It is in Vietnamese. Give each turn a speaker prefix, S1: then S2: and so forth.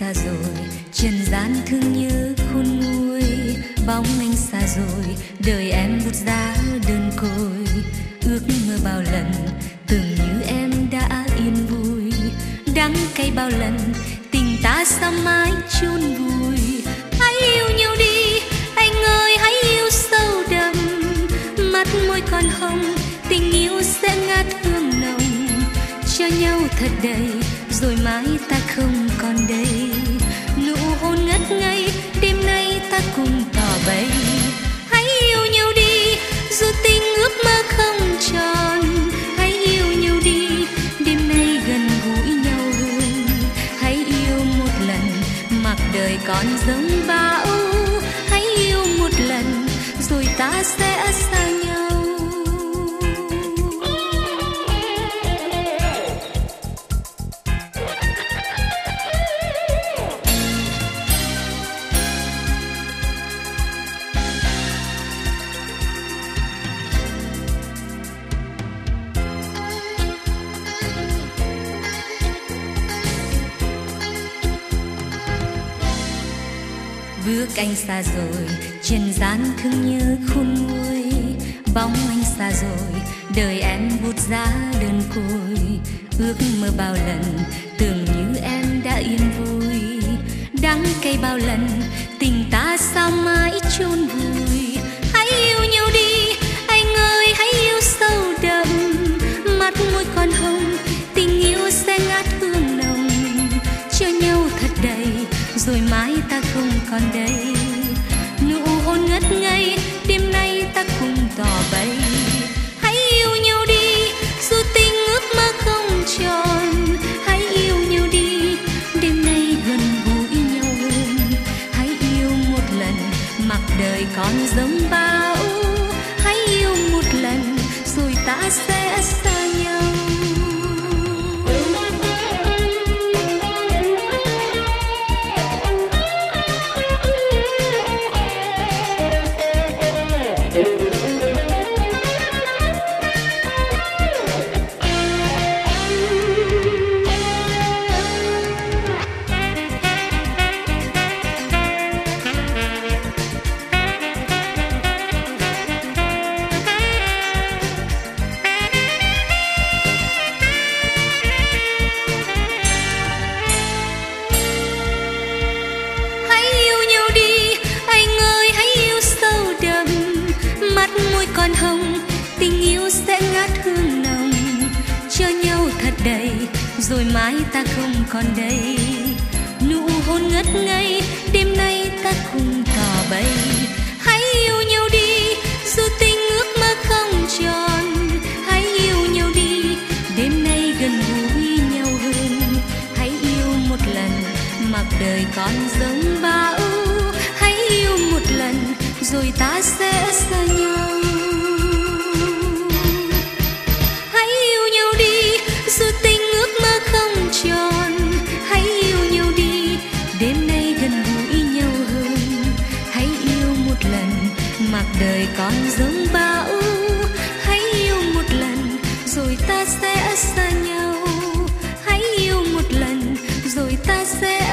S1: xa rồi, trần gian thương nhớ khôn nguôi. Bóng anh xa rồi, đời em vụt giá đơn côi. Ước mơ bao lần, tưởng như em đã yên vui. Đắng cay bao lần, tình ta sao mãi chôn vùi. Hãy yêu nhau đi, anh ơi hãy yêu sâu đậm. Mắt môi còn hồng, tình yêu sẽ ngát hương nồng. Cho nhau thật đầy, rồi mãi ta không còn đây. Nụ hôn ngất ngây, đêm nay ta cùng tỏ bày. Hãy yêu nhau đi, dù tình ước mơ không tròn. Hãy yêu nhau đi, đêm nay gần gũi nhau hơn. Hãy yêu một lần, mặc đời còn giống bão. Hãy yêu một lần, rồi ta sẽ xa nhau. Bước anh xa rồi, trần gian thương nhớ khôn nguôi. Bóng anh xa rồi, đời em vụt giá đơn côi. Ước mơ bao lần, tưởng như em đã yên vui. Đắng cay bao lần, tình ta sao mãi chôn vùi. Hãy yêu nhau đi, anh ơi hãy yêu sâu đậm. Mắt môi còn hồng, tình yêu sẽ ngát hương nồng. Cho nhau thật đầy, rồi mãi ta không còn đây. Nụ hôn ngất ngây, đêm nay ta cùng tỏ bày. Hãy yêu nhau đi, dù tình ước mơ không tròn. Hãy yêu nhau đi, đêm nay gần gũi nhau hơn. Hãy yêu một lần, mặc đời còn giống bão. Hãy yêu một lần, rồi ta sẽ xa nhau. Còn hồng, tình yêu sẽ ngát hương nồng. Cho nhau thật đầy, rồi mãi ta không còn đây. Nụ hôn ngất ngây, đêm nay ta cùng tỏ bày. Hãy yêu nhau đi, dù tình ước mơ không tròn. Hãy yêu nhau đi, đêm nay gần gũi nhau hơn. Hãy yêu một lần, mặc đời còn giống bão. Hãy yêu một lần, rồi ta sẽ xa nhau. Dù tình ước mơ không tròn, hãy yêu nhau đi, đêm nay gần gũi nhau hơn. Hãy yêu một lần, mặc đời còn giống bão. Hãy yêu một lần, rồi ta sẽ xa nhau. Hãy yêu một lần, rồi ta sẽ